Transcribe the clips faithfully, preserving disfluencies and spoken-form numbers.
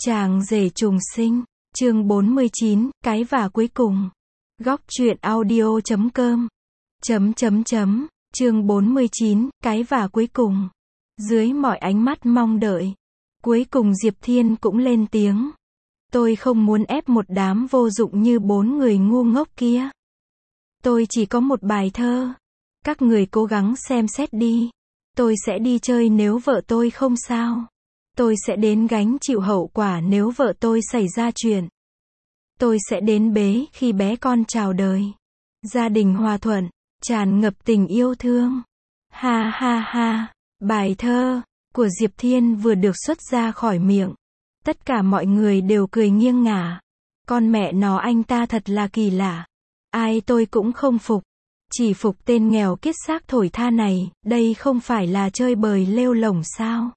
Chàng rể trùng sinh, chương bốn mươi chín, cái vả cuối cùng. Góc truyện audio chấm com. Chấm chấm chấm, chương bốn mươi chín, cái vả cuối cùng. Dưới mọi ánh mắt mong đợi, cuối cùng Diệp Thiên cũng lên tiếng. Tôi không muốn ép một đám vô dụng như bốn người ngu ngốc kia. Tôi chỉ có một bài thơ. Các người cố gắng xem xét đi. Tôi sẽ đi chơi nếu vợ tôi không sao. Tôi sẽ đến gánh chịu hậu quả nếu vợ tôi xảy ra chuyện. Tôi sẽ đến bế khi bé con chào đời. Gia đình hòa thuận, tràn ngập tình yêu thương. Ha ha ha, bài thơ của Diệp Thiên vừa được xuất ra khỏi miệng. Tất cả mọi người đều cười nghiêng ngả. Con mẹ nó anh ta thật là kỳ lạ. Ai tôi cũng không phục. Chỉ phục tên nghèo kiết xác thổi tha này, đây không phải là chơi bời lêu lổng sao?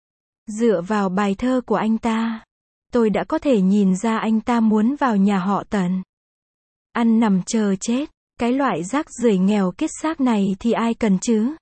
Dựa vào bài thơ của anh ta, tôi đã có thể nhìn ra anh ta muốn vào nhà họ Tần. Ăn nằm chờ chết, cái loại rác rưởi nghèo kiết xác này thì ai cần chứ?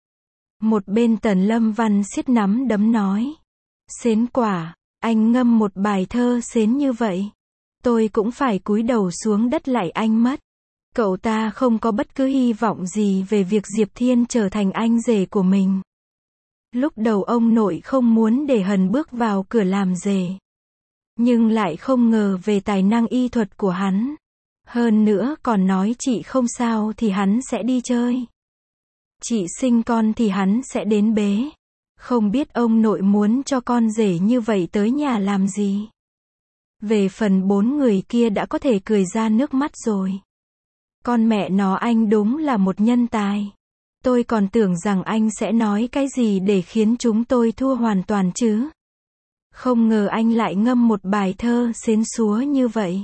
Một bên Tần Lâm Văn siết nắm đấm nói. Xến quả, anh ngâm một bài thơ xến như vậy. Tôi cũng phải cúi đầu xuống đất lạy anh mất. Cậu ta không có bất cứ hy vọng gì về việc Diệp Thiên trở thành anh rể của mình. Lúc đầu ông nội không muốn để Hần bước vào cửa làm rể. Nhưng lại không ngờ về tài năng y thuật của hắn. Hơn nữa còn nói chị không sao thì hắn sẽ đi chơi. Chị sinh con thì hắn sẽ đến bế. Không biết ông nội muốn cho con rể như vậy tới nhà làm gì. Về phần bốn người kia đã có thể cười ra nước mắt rồi. Con mẹ nó anh đúng là một nhân tài. Tôi còn tưởng rằng anh sẽ nói cái gì để khiến chúng tôi thua hoàn toàn chứ. Không ngờ anh lại ngâm một bài thơ xến xúa như vậy.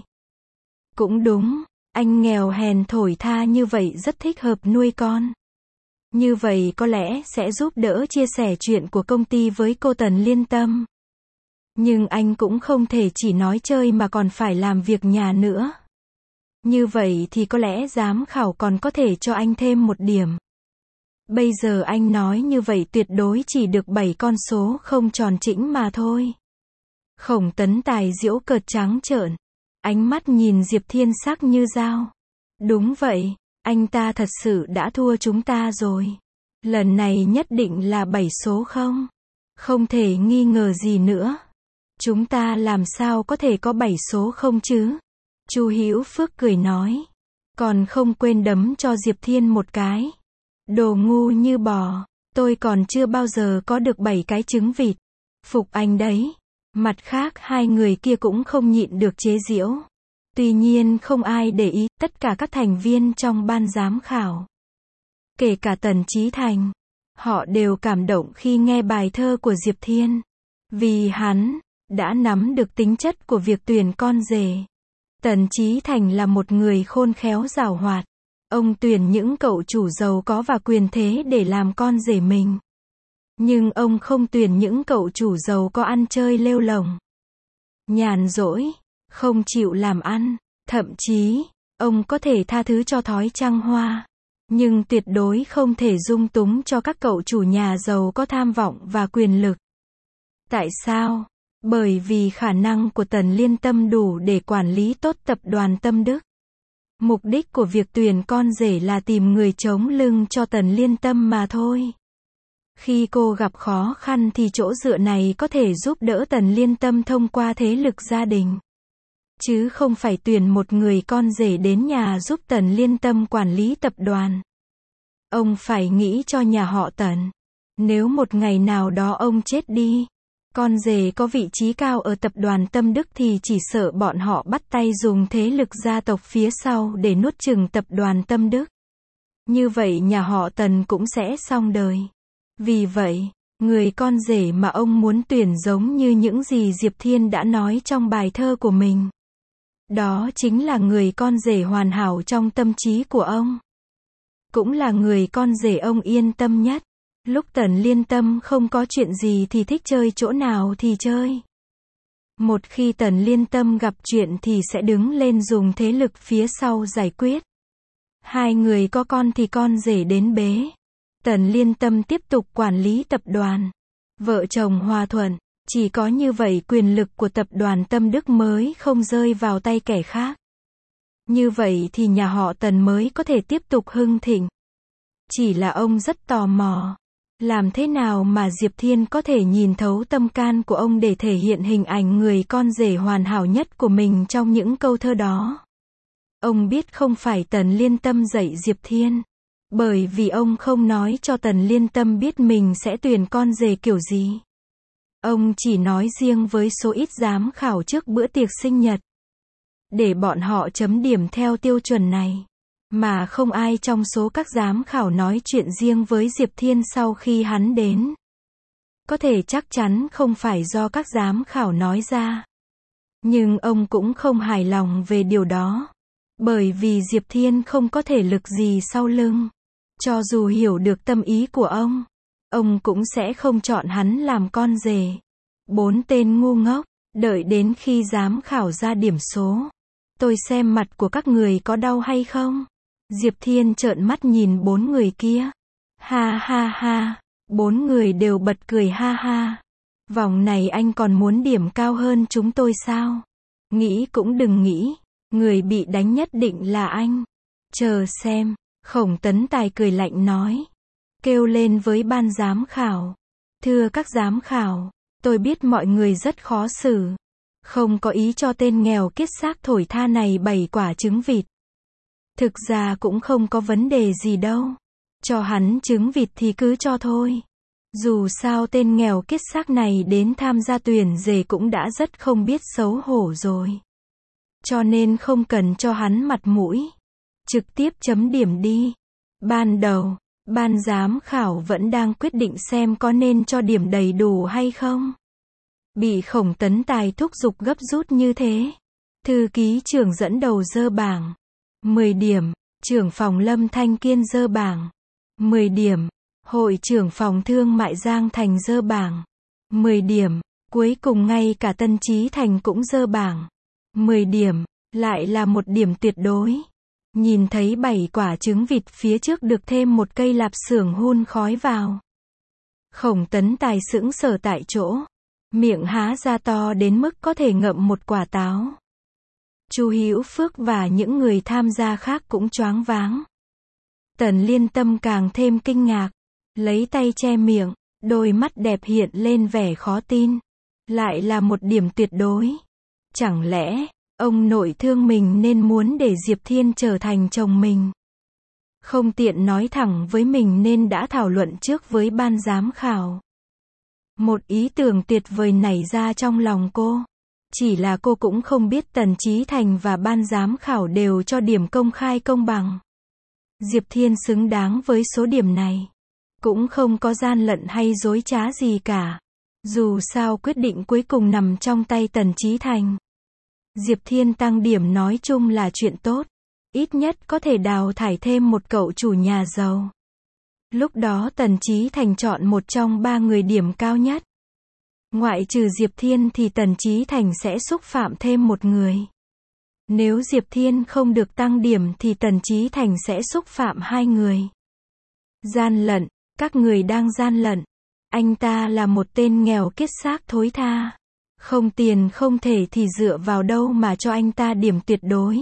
Cũng đúng, anh nghèo hèn thổi tha như vậy rất thích hợp nuôi con. Như vậy có lẽ sẽ giúp đỡ chia sẻ chuyện của công ty với cô Tần Liên Tâm. Nhưng anh cũng không thể chỉ nói chơi mà còn phải làm việc nhà nữa. Như vậy thì có lẽ giám khảo còn có thể cho anh thêm một điểm. Bây giờ anh nói như vậy tuyệt đối chỉ được bảy con số không tròn chỉnh mà thôi. Khổng Tấn Tài giễu cợt trắng trợn. Ánh mắt nhìn Diệp Thiên sắc như dao. Đúng vậy, anh ta thật sự đã thua chúng ta rồi. Lần này nhất định là bảy số không. Không thể nghi ngờ gì nữa. Chúng ta làm sao có thể có bảy số không chứ? Chu Hữu Phước cười nói. Còn không quên đấm cho Diệp Thiên một cái. Đồ ngu như bò. Tôi còn chưa bao giờ có được bảy cái trứng vịt. Phục anh đấy. Mặt khác hai người kia cũng không nhịn được chế giễu. Tuy nhiên không ai để ý, tất cả các thành viên trong ban giám khảo. Kể cả Tần Chí Thành. Họ đều cảm động khi nghe bài thơ của Diệp Thiên. Vì hắn đã nắm được tính chất của việc tuyển con rể. Tần Chí Thành là một người khôn khéo giàu hoạt. Ông tuyển những cậu chủ giàu có và quyền thế để làm con rể mình. Nhưng ông không tuyển những cậu chủ giàu có ăn chơi lêu lổng, nhàn rỗi, không chịu làm ăn. Thậm chí, ông có thể tha thứ cho thói trăng hoa. Nhưng tuyệt đối không thể dung túng cho các cậu chủ nhà giàu có tham vọng và quyền lực. Tại sao? Bởi vì khả năng của Tần Liên Tâm đủ để quản lý tốt tập đoàn Tâm Đức. Mục đích của việc tuyển con rể là tìm người chống lưng cho Tần Liên Tâm mà thôi. Khi cô gặp khó khăn thì chỗ dựa này có thể giúp đỡ Tần Liên Tâm thông qua thế lực gia đình. Chứ không phải tuyển một người con rể đến nhà giúp Tần Liên Tâm quản lý tập đoàn. Ông phải nghĩ cho nhà họ Tần. Nếu một ngày nào đó ông chết đi, con rể có vị trí cao ở tập đoàn Tâm Đức thì chỉ sợ bọn họ bắt tay dùng thế lực gia tộc phía sau để nuốt chửng tập đoàn Tâm Đức. Như vậy nhà họ Tần cũng sẽ xong đời. Vì vậy, người con rể mà ông muốn tuyển giống như những gì Diệp Thiên đã nói trong bài thơ của mình. Đó chính là người con rể hoàn hảo trong tâm trí của ông. Cũng là người con rể ông yên tâm nhất. Lúc Tần Liên Tâm không có chuyện gì thì thích chơi chỗ nào thì chơi. Một khi Tần Liên Tâm gặp chuyện thì sẽ đứng lên dùng thế lực phía sau giải quyết. Hai người có con thì con rể đến bế. Tần Liên Tâm tiếp tục quản lý tập đoàn. Vợ chồng hòa thuận, Chỉ có như vậy quyền lực của tập đoàn Tâm Đức mới không rơi vào tay kẻ khác. Như vậy thì nhà họ Tần mới có thể tiếp tục hưng thịnh. Chỉ là ông rất tò mò. Làm thế nào mà Diệp Thiên có thể nhìn thấu tâm can của ông để thể hiện hình ảnh người con rể hoàn hảo nhất của mình trong những câu thơ đó. Ông biết không phải Tần Liên Tâm dạy Diệp Thiên. Bởi vì ông không nói cho Tần Liên Tâm biết mình sẽ tuyển con rể kiểu gì. Ông chỉ nói riêng với số ít giám khảo trước bữa tiệc sinh nhật. Để bọn họ chấm điểm theo tiêu chuẩn này. Mà không ai trong số các giám khảo nói chuyện riêng với Diệp Thiên sau khi hắn đến. Có thể chắc chắn không phải do các giám khảo nói ra. Nhưng ông cũng không hài lòng về điều đó. Bởi vì Diệp Thiên không có thể lực gì sau lưng. Cho dù hiểu được tâm ý của ông, ông cũng sẽ không chọn hắn làm con rể. Bốn tên ngu ngốc, đợi đến khi giám khảo ra điểm số. Tôi xem mặt của các người có đau hay không? Diệp Thiên trợn mắt nhìn bốn người kia. Ha ha ha, bốn người đều bật cười ha ha. Vòng này anh còn muốn điểm cao hơn chúng tôi sao? Nghĩ cũng đừng nghĩ, người bị đánh nhất định là anh. Chờ xem, Khổng Tấn Tài cười lạnh nói. Kêu lên với ban giám khảo. Thưa các giám khảo, tôi biết mọi người rất khó xử. Không có ý cho tên nghèo kiết xác thổi tha này bảy quả trứng vịt. Thực ra cũng không có vấn đề gì đâu. Cho hắn trứng vịt thì cứ cho thôi. Dù sao tên nghèo kiết xác này đến tham gia tuyển rể cũng đã rất không biết xấu hổ rồi. Cho nên không cần cho hắn mặt mũi. Trực tiếp chấm điểm đi. Ban đầu, ban giám khảo vẫn đang quyết định xem có nên cho điểm đầy đủ hay không. Bị Khổng Tấn Tài thúc giục gấp rút như thế. Thư ký trưởng dẫn đầu dơ bảng. mười điểm. Trưởng phòng Lâm Thanh Kiên dơ bảng. mười điểm. Hội trưởng phòng thương mại Giang Thành dơ bảng. mười điểm. Cuối cùng ngay cả Tân Chí Thành cũng dơ bảng. mười điểm. Lại là một điểm tuyệt đối. Nhìn thấy bảy quả trứng vịt phía trước được thêm một cây lạp xưởng hun khói vào. Khổng Tấn Tài sững sờ tại chỗ. Miệng há ra to đến mức có thể ngậm một quả táo. Chu Hữu Phước và những người tham gia khác cũng choáng váng. Tần Liên Tâm càng thêm kinh ngạc. Lấy tay che miệng, đôi mắt đẹp hiện lên vẻ khó tin. Lại là một điểm tuyệt đối. Chẳng lẽ, ông nội thương mình nên muốn để Diệp Thiên trở thành chồng mình. Không tiện nói thẳng với mình nên đã thảo luận trước với ban giám khảo. Một ý tưởng tuyệt vời nảy ra trong lòng cô. Chỉ là cô cũng không biết Tần Chí Thành và ban giám khảo đều cho điểm công khai công bằng. Diệp Thiên xứng đáng với số điểm này. Cũng không có gian lận hay dối trá gì cả. Dù sao quyết định cuối cùng nằm trong tay Tần Chí Thành. Diệp Thiên tăng điểm nói chung là chuyện tốt. Ít nhất có thể đào thải thêm một cậu chủ nhà giàu. Lúc đó Tần Chí Thành chọn một trong ba người điểm cao nhất. Ngoại trừ Diệp Thiên thì Tần Chí Thành sẽ xúc phạm thêm một người. Nếu Diệp Thiên không được tăng điểm thì Tần Chí Thành sẽ xúc phạm hai người. Gian lận, các người đang gian lận. Anh ta là một tên nghèo kiết xác thối tha. Không tiền không thể thì dựa vào đâu mà cho anh ta điểm tuyệt đối.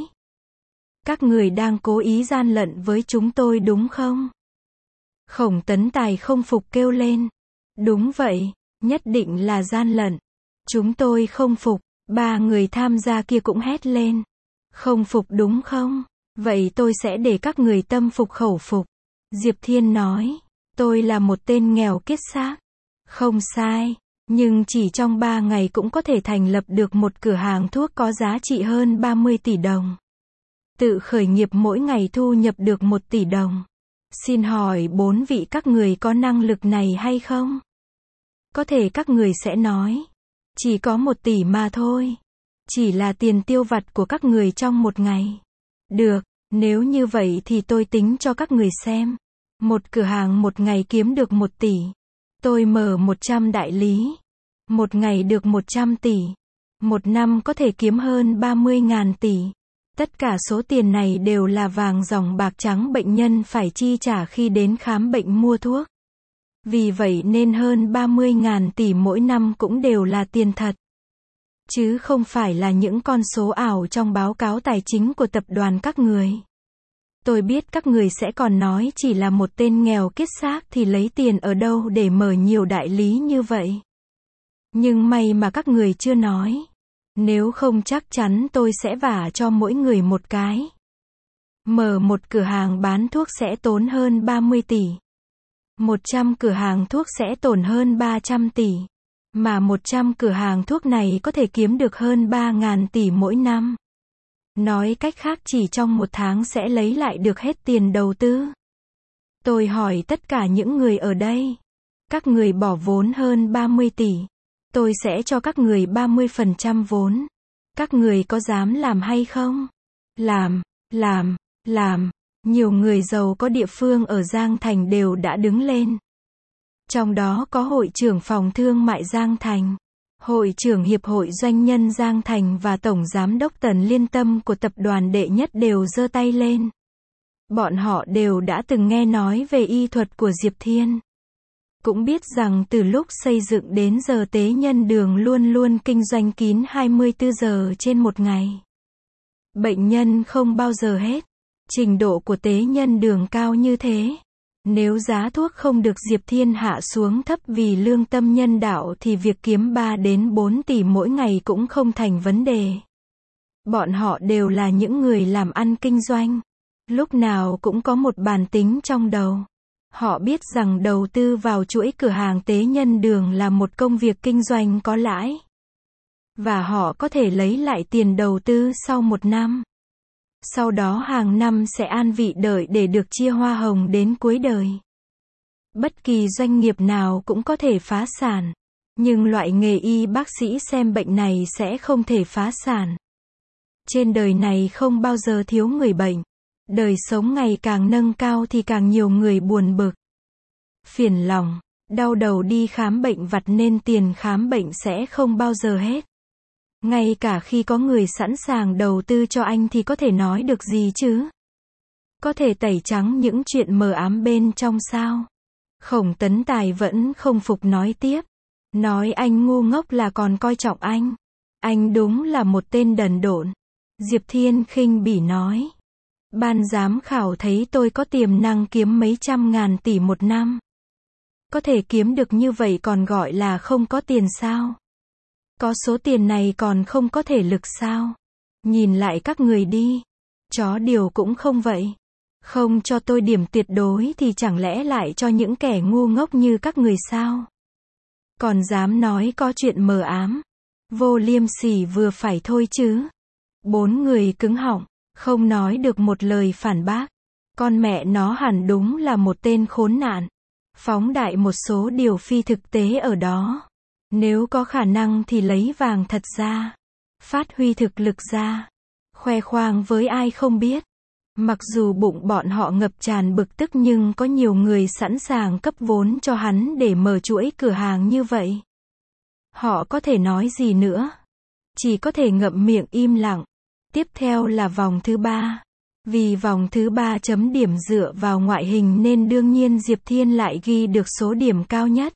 Các người đang cố ý gian lận với chúng tôi đúng không? Khổng Tấn Tài không phục kêu lên. Đúng vậy, nhất định là gian lận. Chúng tôi không phục. Ba người tham gia kia cũng hét lên. Không phục đúng không? Vậy tôi sẽ để các người tâm phục khẩu phục. Diệp Thiên nói. Tôi là một tên nghèo kiết xác. Không sai. Nhưng chỉ trong ba ngày cũng có thể thành lập được một cửa hàng thuốc có giá trị hơn ba mươi tỷ đồng. Tự khởi nghiệp mỗi ngày thu nhập được một tỷ đồng. Xin hỏi bốn vị các người có năng lực này hay không? Có thể các người sẽ nói. Chỉ có một tỷ mà thôi. Chỉ là tiền tiêu vặt của các người trong một ngày. Được, nếu như vậy thì tôi tính cho các người xem. Một cửa hàng một ngày kiếm được một tỷ. Tôi mở một trăm đại lý. Một ngày được một trăm tỷ. Một năm có thể kiếm hơn ba mươi ngàn tỷ. Tất cả số tiền này đều là vàng ròng bạc trắng bệnh nhân phải chi trả khi đến khám bệnh mua thuốc. Vì vậy nên hơn ba mươi nghìn tỷ mỗi năm cũng đều là tiền thật. Chứ không phải là những con số ảo trong báo cáo tài chính của tập đoàn các người. Tôi biết các người sẽ còn nói chỉ là một tên nghèo kiết xác thì lấy tiền ở đâu để mở nhiều đại lý như vậy. Nhưng may mà các người chưa nói. Nếu không chắc chắn tôi sẽ vả cho mỗi người một cái. Mở một cửa hàng bán thuốc sẽ tốn hơn ba mươi tỷ. một trăm cửa hàng thuốc sẽ tổn hơn ba trăm tỷ. Mà một trăm cửa hàng thuốc này có thể kiếm được hơn ba nghìn tỷ mỗi năm. Nói cách khác chỉ trong một tháng sẽ lấy lại được hết tiền đầu tư. Tôi hỏi tất cả những người ở đây. Các người bỏ vốn hơn ba mươi tỷ. Tôi sẽ cho các người ba mươi phần trăm vốn. Các người có dám làm hay không? Làm, làm, làm. Nhiều người giàu có địa phương ở Giang Thành đều đã đứng lên. Trong đó có hội trưởng phòng thương mại Giang Thành, hội trưởng Hiệp hội Doanh nhân Giang Thành và tổng giám đốc Tần Liên Tâm của tập đoàn đệ nhất đều giơ tay lên. Bọn họ đều đã từng nghe nói về y thuật của Diệp Thiên. Cũng biết rằng từ lúc xây dựng đến giờ Tế Nhân Đường luôn luôn kinh doanh kín hai mươi tư giờ trên một ngày. Bệnh nhân không bao giờ hết. Trình độ của Tế Nhân Đường cao như thế. Nếu giá thuốc không được Diệp Thiên hạ xuống thấp vì lương tâm nhân đạo thì việc kiếm ba đến bốn tỷ mỗi ngày cũng không thành vấn đề. Bọn họ đều là những người làm ăn kinh doanh. Lúc nào cũng có một bàn tính trong đầu. Họ biết rằng đầu tư vào chuỗi cửa hàng Tế Nhân Đường là một công việc kinh doanh có lãi. Và họ có thể lấy lại tiền đầu tư sau một năm. Sau đó hàng năm sẽ an vị đợi để được chia hoa hồng đến cuối đời. Bất kỳ doanh nghiệp nào cũng có thể phá sản. Nhưng loại nghề y bác sĩ xem bệnh này sẽ không thể phá sản. Trên đời này không bao giờ thiếu người bệnh. Đời sống ngày càng nâng cao thì càng nhiều người buồn bực, phiền lòng, đau đầu đi khám bệnh vặt nên tiền khám bệnh sẽ không bao giờ hết. Ngay cả khi có người sẵn sàng đầu tư cho anh thì có thể nói được gì chứ? Có thể tẩy trắng những chuyện mờ ám bên trong sao? Khổng Tấn Tài vẫn không phục nói tiếp. Nói anh ngu ngốc là còn coi trọng anh. Anh đúng là một tên đần độn. Diệp Thiên khinh bỉ nói. Ban giám khảo thấy tôi có tiềm năng kiếm mấy trăm ngàn tỷ một năm. Có thể kiếm được như vậy còn gọi là không có tiền sao? Có số tiền này còn không có thể lực sao? Nhìn lại các người đi. Chó điều cũng không vậy. Không cho tôi điểm tuyệt đối thì chẳng lẽ lại cho những kẻ ngu ngốc như các người sao? Còn dám nói có chuyện mờ ám. Vô liêm sỉ vừa phải thôi chứ. Bốn người cứng họng, không nói được một lời phản bác. Con mẹ nó hẳn đúng là một tên khốn nạn. Phóng đại một số điều phi thực tế ở đó. Nếu có khả năng thì lấy vàng thật ra. Phát huy thực lực ra. Khoe khoang với ai không biết. Mặc dù bụng bọn họ ngập tràn bực tức nhưng có nhiều người sẵn sàng cấp vốn cho hắn để mở chuỗi cửa hàng như vậy. Họ có thể nói gì nữa? Chỉ có thể ngậm miệng im lặng. Tiếp theo là vòng thứ ba. Vì vòng thứ ba chấm điểm dựa vào ngoại hình nên đương nhiên Diệp Thiên lại ghi được số điểm cao nhất.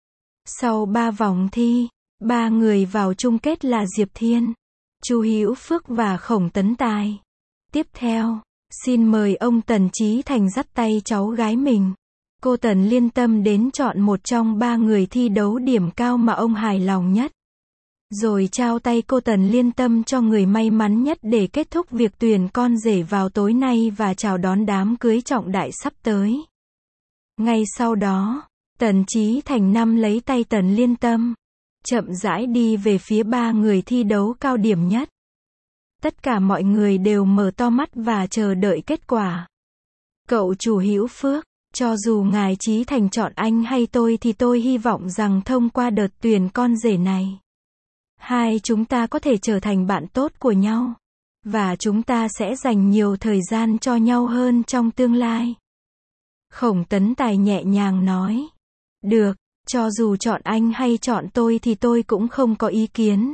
Sau ba vòng thi, ba người vào chung kết là Diệp Thiên, Chu Hữu Phước và Khổng Tấn Tài. Tiếp theo, xin mời ông Tần Chí Thành dắt tay cháu gái mình, cô Tần Liên Tâm đến chọn một trong ba người thi đấu điểm cao mà ông hài lòng nhất. Rồi trao tay cô Tần Liên Tâm cho người may mắn nhất để kết thúc việc tuyển con rể vào tối nay và chào đón đám cưới trọng đại sắp tới. Ngay sau đó, Tần Chí Thành nắm lấy tay Tần Liên Tâm, chậm rãi đi về phía ba người thi đấu cao điểm nhất. Tất cả mọi người đều mở to mắt và chờ đợi kết quả. Cậu chủ Hữu Phước, cho dù ngài Chí Thành chọn anh hay tôi thì tôi hy vọng rằng thông qua đợt tuyển con rể này, hai chúng ta có thể trở thành bạn tốt của nhau. Và chúng ta sẽ dành nhiều thời gian cho nhau hơn trong tương lai. Khổng Tấn Tài nhẹ nhàng nói. Được, cho dù chọn anh hay chọn tôi thì tôi cũng không có ý kiến.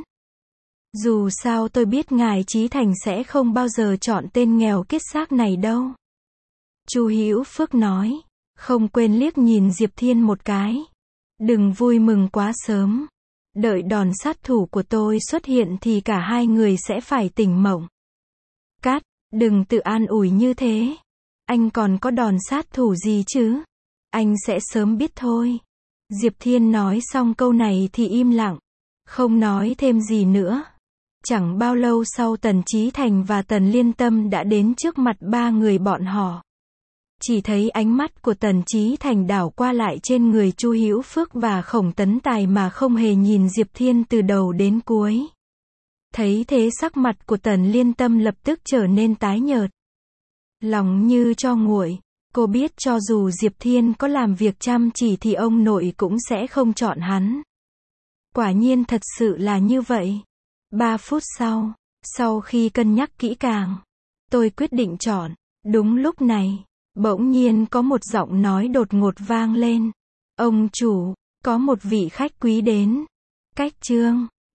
Dù sao tôi biết ngài Chí Thành sẽ không bao giờ chọn tên nghèo kiết xác này đâu. Chu Hữu Phước nói. Không quên liếc nhìn Diệp Thiên một cái. Đừng vui mừng quá sớm. Đợi đòn sát thủ của tôi xuất hiện thì cả hai người sẽ phải tỉnh mộng. Cát, đừng tự an ủi như thế. Anh còn có đòn sát thủ gì chứ? Anh sẽ sớm biết thôi. Diệp Thiên nói xong câu này thì im lặng. Không nói thêm gì nữa. Chẳng bao lâu sau Tần Chí Thành và Tần Liên Tâm đã đến trước mặt ba người bọn họ. Chỉ thấy ánh mắt của Tần Chí Thành đảo qua lại trên người Chu Hữu Phước và Khổng Tấn Tài mà không hề nhìn Diệp Thiên từ đầu đến cuối. Thấy thế sắc mặt của Tần Liên Tâm lập tức trở nên tái nhợt. Lòng như tro nguội, cô biết cho dù Diệp Thiên có làm việc chăm chỉ thì ông nội cũng sẽ không chọn hắn. Quả nhiên thật sự là như vậy. Ba phút sau, sau khi cân nhắc kỹ càng, tôi quyết định chọn. Đúng lúc này, bỗng nhiên có một giọng nói đột ngột vang lên. Ông chủ, có một vị khách quý đến. Cách chương